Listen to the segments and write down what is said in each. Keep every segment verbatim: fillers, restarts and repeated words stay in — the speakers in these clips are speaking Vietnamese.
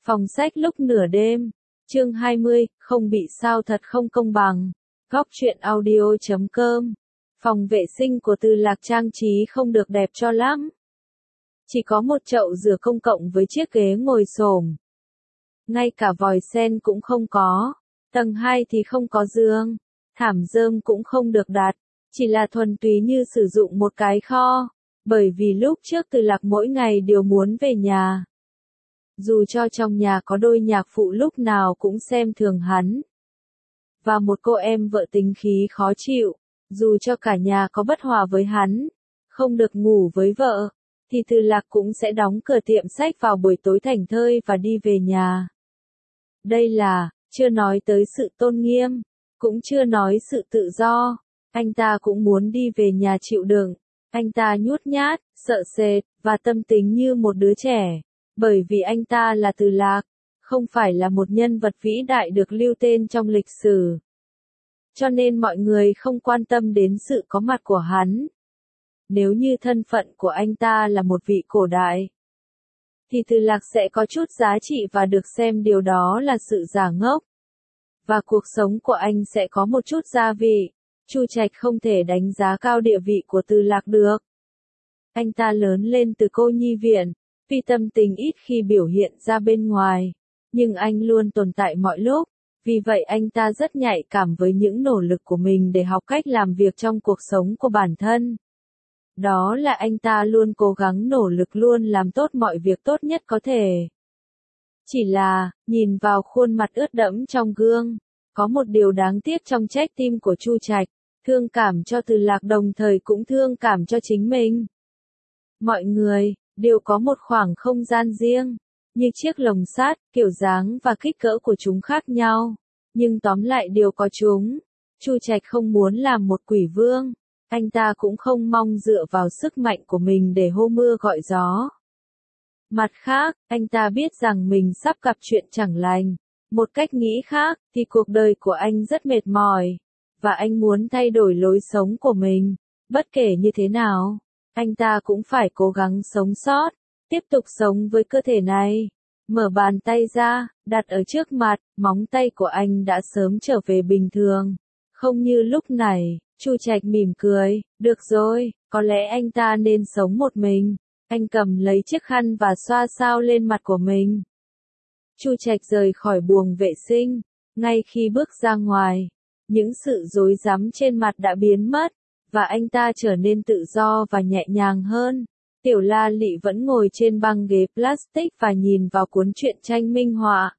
Phòng sách lúc nửa đêm, chương hai mươi, không bị sao thật không công bằng. Góc truyện audio chấm com. Phòng vệ sinh của Từ Lạc trang trí không được đẹp cho lắm. Chỉ có một chậu rửa công cộng với chiếc ghế ngồi xổm. Ngay cả vòi sen cũng không có. Tầng hai thì không có giường. Thảm rơm cũng không được đặt. Chỉ là thuần túy như sử dụng một cái kho. Bởi vì lúc trước Từ Lạc mỗi ngày đều muốn về nhà. Dù cho trong nhà có đôi nhạc phụ lúc nào cũng xem thường hắn. Và một cô em vợ tính khí khó chịu, dù cho cả nhà có bất hòa với hắn, không được ngủ với vợ, thì Từ Lạc cũng sẽ đóng cửa tiệm sách vào buổi tối thảnh thơi và đi về nhà. Đây là, chưa nói tới sự tôn nghiêm, cũng chưa nói sự tự do, anh ta cũng muốn đi về nhà chịu đựng, anh ta nhút nhát, sợ sệt, và tâm tính như một đứa trẻ. Bởi vì anh ta là Từ Lạc, không phải là một nhân vật vĩ đại được lưu tên trong lịch sử. Cho nên mọi người không quan tâm đến sự có mặt của hắn. Nếu như thân phận của anh ta là một vị cổ đại, thì Từ Lạc sẽ có chút giá trị và được xem điều đó là sự giả ngốc. Và cuộc sống của anh sẽ có một chút gia vị. Chu Trạch không thể đánh giá cao địa vị của Từ Lạc được. Anh ta lớn lên từ cô nhi viện. Vì tâm tình ít khi biểu hiện ra bên ngoài, nhưng anh luôn tồn tại mọi lúc, vì vậy anh ta rất nhạy cảm với những nỗ lực của mình để học cách làm việc trong cuộc sống của bản thân. Đó là anh ta luôn cố gắng nỗ lực luôn làm tốt mọi việc tốt nhất có thể. Chỉ là, nhìn vào khuôn mặt ướt đẫm trong gương, có một điều đáng tiếc trong trái tim của Chu Trạch, thương cảm cho Từ Lạc đồng thời cũng thương cảm cho chính mình. Mọi người đều có một khoảng không gian riêng, như chiếc lồng sắt, kiểu dáng và kích cỡ của chúng khác nhau, nhưng tóm lại đều có chúng. Chu Trạch không muốn làm một quỷ vương, anh ta cũng không mong dựa vào sức mạnh của mình để hô mưa gọi gió. Mặt khác, anh ta biết rằng mình sắp gặp chuyện chẳng lành. Một cách nghĩ khác, thì cuộc đời của anh rất mệt mỏi, và anh muốn thay đổi lối sống của mình, bất kể như thế nào. Anh ta cũng phải cố gắng sống sót, tiếp tục sống với cơ thể này. Mở bàn tay ra, đặt ở trước mặt, móng tay của anh đã sớm trở về bình thường. Không như lúc này, Chu Trạch mỉm cười, được rồi, có lẽ anh ta nên sống một mình. Anh cầm lấy chiếc khăn và xoa xao lên mặt của mình. Chu Trạch rời khỏi buồng vệ sinh, ngay khi bước ra ngoài, những sự rối rắm trên mặt đã biến mất. Và anh ta trở nên tự do và nhẹ nhàng hơn. Tiểu La Lị vẫn ngồi trên băng ghế plastic và nhìn vào cuốn truyện tranh minh họa.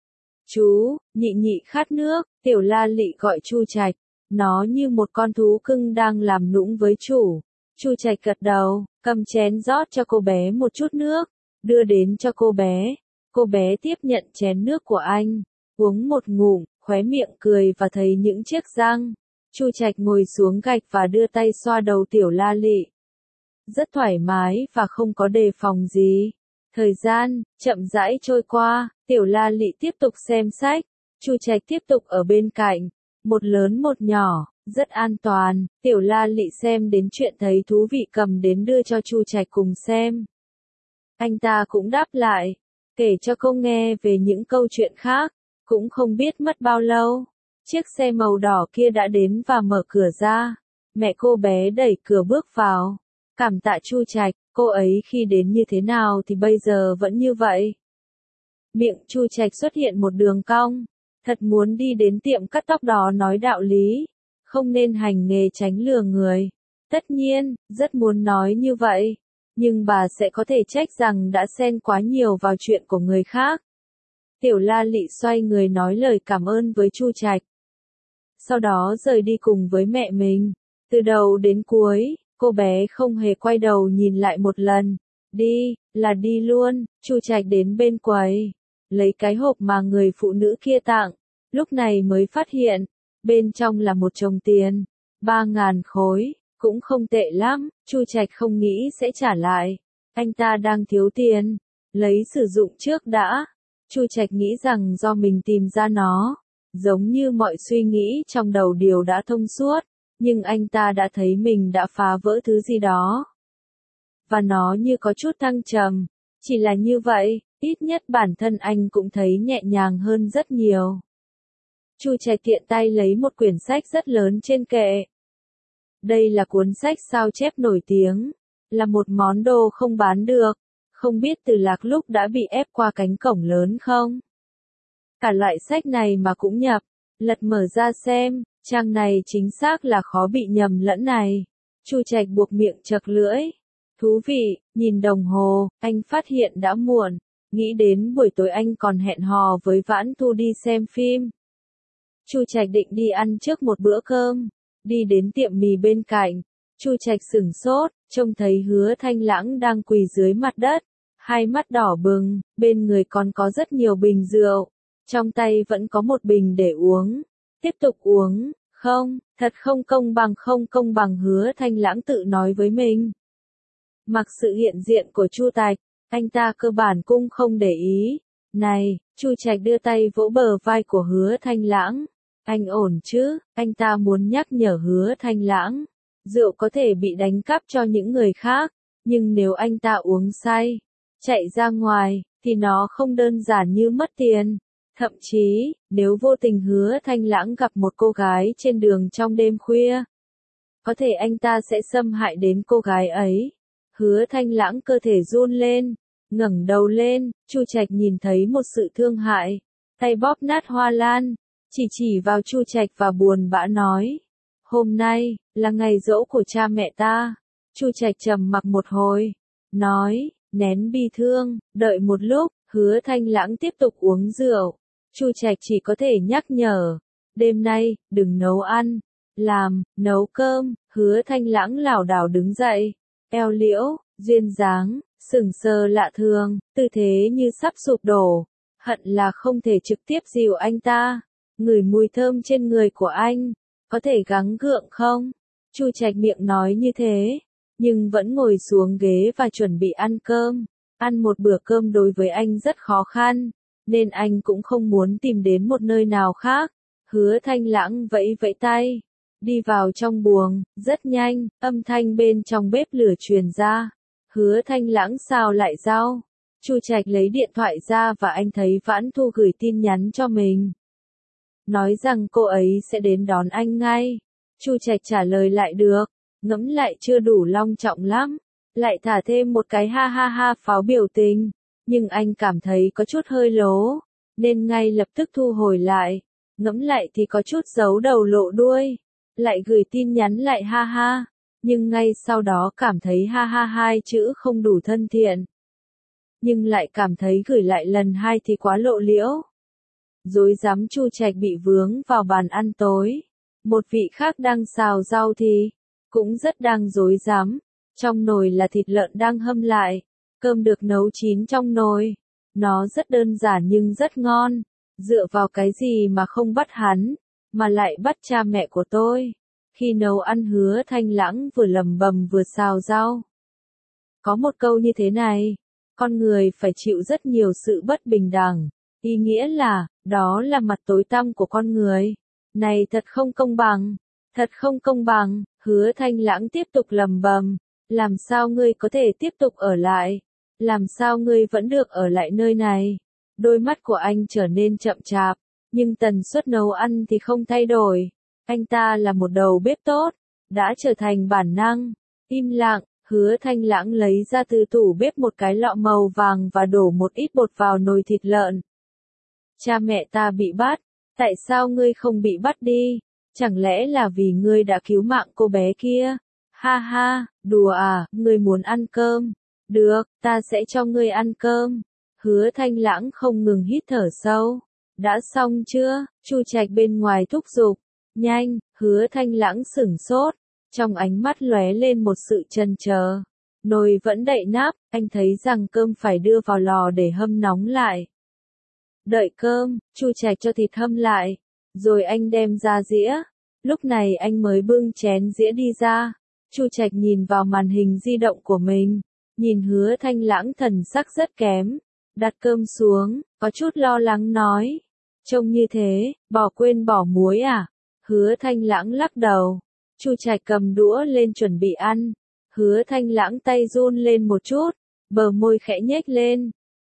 Chú, nhị nhị khát nước, Tiểu La Lị gọi Chu Trạch. Nó như một con thú cưng đang làm nũng với chủ. Chu Trạch gật đầu, cầm chén rót cho cô bé một chút nước, đưa đến cho cô bé. Cô bé tiếp nhận chén nước của anh, uống một ngụm, khóe miệng cười và thấy những chiếc răng. Chu Trạch ngồi xuống gạch và đưa tay xoa đầu Tiểu La Lị. Rất thoải mái và không có đề phòng gì. Thời gian chậm rãi trôi qua, Tiểu La Lị tiếp tục xem sách. Chu Trạch tiếp tục ở bên cạnh, một lớn một nhỏ, rất an toàn. Tiểu La Lị xem đến chuyện thấy thú vị cầm đến đưa cho Chu Trạch cùng xem. Anh ta cũng đáp lại, kể cho cô nghe về những câu chuyện khác. Cũng không biết mất bao lâu, chiếc xe màu đỏ kia đã đến và mở cửa ra. Mẹ cô bé đẩy cửa bước vào. Cảm tạ Chu Trạch, cô ấy khi đến như thế nào thì bây giờ vẫn như vậy. Miệng Chu Trạch xuất hiện một đường cong. Thật muốn đi đến tiệm cắt tóc đó nói đạo lý. Không nên hành nghề tránh lừa người. Tất nhiên, rất muốn nói như vậy. Nhưng bà sẽ có thể trách rằng đã xen quá nhiều vào chuyện của người khác. Tiểu La Lị xoay người nói lời cảm ơn với Chu Trạch. Sau đó rời đi cùng với mẹ mình. Từ đầu đến cuối, cô bé không hề quay đầu nhìn lại một lần. Đi, là đi luôn. Chu Trạch đến bên quầy, lấy cái hộp mà người phụ nữ kia tặng. Lúc này mới phát hiện, bên trong là một chồng tiền. Ba ngàn khối, cũng không tệ lắm. Chu Trạch không nghĩ sẽ trả lại. Anh ta đang thiếu tiền. Lấy sử dụng trước đã. Chu Trạch nghĩ rằng do mình tìm ra nó. Giống như mọi suy nghĩ trong đầu đều đã thông suốt, nhưng anh ta đã thấy mình đã phá vỡ thứ gì đó. Và nó như có chút thăng trầm, chỉ là như vậy, Ít nhất bản thân anh cũng thấy nhẹ nhàng hơn rất nhiều. Chu Trạch tiện tay lấy một quyển sách rất lớn trên kệ. Đây là cuốn sách sao chép nổi tiếng, là một món đồ không bán được, không biết Từ Lạc lúc đã bị ép qua cánh cổng lớn không? Cả loại sách này mà cũng nhập, lật mở ra xem, trang này chính xác là khó bị nhầm lẫn này. Chu Trạch buộc miệng chật lưỡi. Thú vị, nhìn đồng hồ, anh phát hiện đã muộn, nghĩ đến buổi tối anh còn hẹn hò với Vãn Thu đi xem phim. Chu Trạch định đi ăn trước một bữa cơm, đi đến tiệm mì bên cạnh, Chu Trạch sửng sốt, trông thấy Hứa Thanh Lãng đang quỳ dưới mặt đất, hai mắt đỏ bừng, bên người còn có rất nhiều bình rượu, trong tay vẫn có một bình để uống, tiếp tục uống, không, thật không công bằng không công bằng Hứa Thanh Lãng tự nói với mình. Mặc sự hiện diện của Chu Trạch, anh ta cơ bản cũng không để ý. Này, Chu Trạch đưa tay vỗ bờ vai của Hứa Thanh Lãng. Anh ổn chứ? Anh ta muốn nhắc nhở Hứa Thanh Lãng. Rượu có thể bị đánh cắp cho những người khác, nhưng nếu anh ta uống say, chạy ra ngoài, thì nó không đơn giản như mất tiền. Thậm chí, nếu vô tình Hứa Thanh Lãng gặp một cô gái trên đường trong đêm khuya, có thể anh ta sẽ xâm hại đến cô gái ấy. Hứa Thanh Lãng cơ thể run lên, ngẩng đầu lên, Chu Trạch nhìn thấy một sự thương hại, tay bóp nát hoa lan, chỉ chỉ vào Chu Trạch và buồn bã nói, hôm nay, là ngày giỗ của cha mẹ ta. Chu Trạch trầm mặc một hồi, nói, nén bi thương, đợi một lúc, Hứa Thanh Lãng tiếp tục uống rượu. Chu Trạch chỉ có thể nhắc nhở, đêm nay, đừng nấu ăn, làm, nấu cơm. Hứa Thanh Lãng lảo đảo đứng dậy, eo liễu, duyên dáng, sừng sờ lạ thường, tư thế như sắp sụp đổ, hận là không thể trực tiếp dìu anh ta, ngửi mùi thơm trên người của anh, có thể gắng gượng không? Chu Trạch miệng nói như thế, nhưng vẫn ngồi xuống ghế và chuẩn bị ăn cơm. Ăn một bữa cơm đối với anh rất khó khăn, nên anh cũng không muốn tìm đến một nơi nào khác. Hứa Thanh Lãng vẫy vẫy tay, đi vào trong buồng, rất nhanh, âm thanh bên trong bếp lửa truyền ra. Hứa Thanh Lãng xào lại rau. Chu Trạch lấy điện thoại ra và anh thấy Vãn Thu gửi tin nhắn cho mình, nói rằng cô ấy sẽ đến đón anh ngay. Chu Trạch trả lời lại được, ngẫm lại chưa đủ long trọng lắm, lại thả thêm một cái ha ha ha pháo biểu tình, nhưng anh cảm thấy có chút hơi lố, nên ngay lập tức thu hồi lại, ngẫm lại thì có chút giấu đầu lộ đuôi, lại gửi tin nhắn lại ha ha, nhưng ngay sau đó cảm thấy ha ha hai chữ không đủ thân thiện, nhưng lại cảm thấy gửi lại lần hai thì quá lộ liễu. Rối rắm Chu Trạch bị vướng vào bàn ăn tối, một vị khác đang xào rau thì cũng rất đang rối rắm. Trong nồi là thịt lợn đang hâm lại, cơm được nấu chín trong nồi. Nó rất đơn giản nhưng rất ngon. Dựa vào cái gì mà không bắt hắn, mà lại bắt cha mẹ của tôi? Khi nấu ăn Hứa Thanh Lãng vừa lầm bầm vừa xào rau. Có một câu như thế này, con người phải chịu rất nhiều sự bất bình đẳng. Ý nghĩa là, đó là mặt tối tăm của con người. Này thật không công bằng, thật không công bằng. Hứa Thanh Lãng tiếp tục lầm bầm. Làm sao ngươi có thể tiếp tục ở lại? Làm sao ngươi vẫn được ở lại nơi này? Đôi mắt của anh trở nên chậm chạp, nhưng tần suất nấu ăn thì không thay đổi. Anh ta là một đầu bếp tốt, đã trở thành bản năng. Im lặng, Hứa Thanh Lãng lấy ra từ tủ bếp một cái lọ màu vàng và đổ một ít bột vào nồi thịt lợn. Cha mẹ ta bị bắt, tại sao ngươi không bị bắt đi? Chẳng lẽ là vì ngươi đã cứu mạng cô bé kia? Ha ha, đùa à, ngươi muốn ăn cơm? Được, ta sẽ cho ngươi ăn cơm. Hứa Thanh Lãng không ngừng hít thở sâu. Đã xong chưa? Chu Trạch bên ngoài thúc giục. Nhanh, Hứa Thanh Lãng sửng sốt. Trong ánh mắt lóe lên một sự chần chờ. Nồi vẫn đậy nắp, anh thấy rằng cơm phải đưa vào lò để hâm nóng lại. Đợi cơm, Chu Trạch cho thịt hâm lại. Rồi anh đem ra dĩa. Lúc này anh mới bưng chén dĩa đi ra. Chu Trạch nhìn vào màn hình di động của mình. Nhìn Hứa Thanh Lãng thần sắc rất kém. Đặt cơm xuống, có chút lo lắng nói. Trông như thế, bỏ quên bỏ muối à? Hứa Thanh Lãng lắc đầu. Chu Trạch cầm đũa lên chuẩn bị ăn. Hứa Thanh Lãng tay run lên một chút, bờ môi khẽ nhếch lên.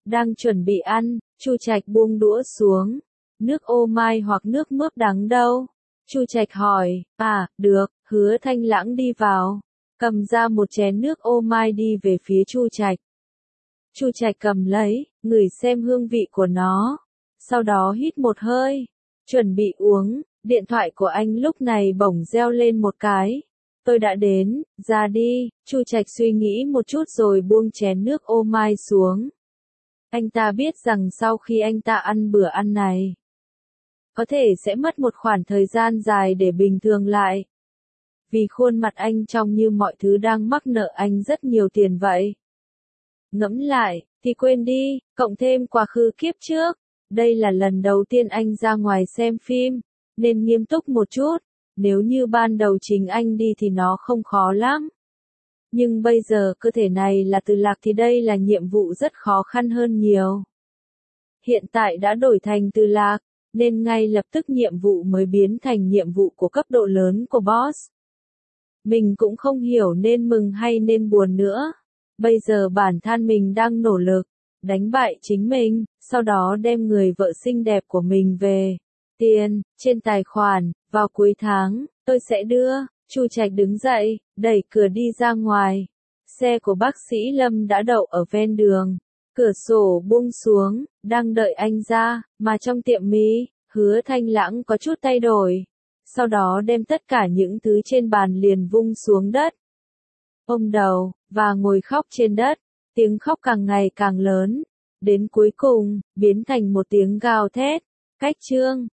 Đang chuẩn bị ăn, Chu Trạch buông đũa xuống. Nước ô mai hoặc nước mướp đắng đâu? Chu Trạch hỏi. À, được. Hứa Thanh Lãng đi vào, cầm ra một chén nước ô mai đi về phía Chu Trạch. Chu Trạch cầm lấy, ngửi xem hương vị của nó, sau đó hít một hơi, chuẩn bị uống. Điện thoại của anh lúc này bỗng reo lên một cái. Tôi đã đến, ra đi. Chu Trạch suy nghĩ một chút rồi buông chén nước ô mai xuống. Anh ta biết rằng sau khi anh ta ăn bữa ăn này, có thể sẽ mất một khoảng thời gian dài để bình thường lại. Vì khuôn mặt anh trông như mọi thứ đang mắc nợ anh rất nhiều tiền vậy. Ngẫm lại, thì quên đi, cộng thêm quá khứ kiếp trước. Đây là lần đầu tiên anh ra ngoài xem phim, nên nghiêm túc một chút. Nếu như ban đầu chính anh đi thì nó không khó lắm. Nhưng bây giờ cơ thể này là Từ Lạc thì đây là nhiệm vụ rất khó khăn hơn nhiều. Hiện tại đã đổi thành Từ Lạc, nên ngay lập tức nhiệm vụ mới biến thành nhiệm vụ của cấp độ lớn của boss. Mình cũng không hiểu nên mừng hay nên buồn nữa. Bây giờ bản thân mình đang nỗ lực, đánh bại chính mình, sau đó đem người vợ xinh đẹp của mình về. Tiền, trên tài khoản, vào cuối tháng, tôi sẽ đưa. Chu Trạch đứng dậy, đẩy cửa đi ra ngoài. Xe của bác sĩ Lâm đã đậu ở ven đường. Cửa sổ buông xuống, đang đợi anh ra, mà trong tiệm mì, Hứa Thanh Lãng có chút thay đổi. Sau đó đem tất cả những thứ trên bàn liền vung xuống đất. Ôm đầu, và ngồi khóc trên đất. Tiếng khóc càng ngày càng lớn. Đến cuối cùng, biến thành một tiếng gào thét. Cách chương.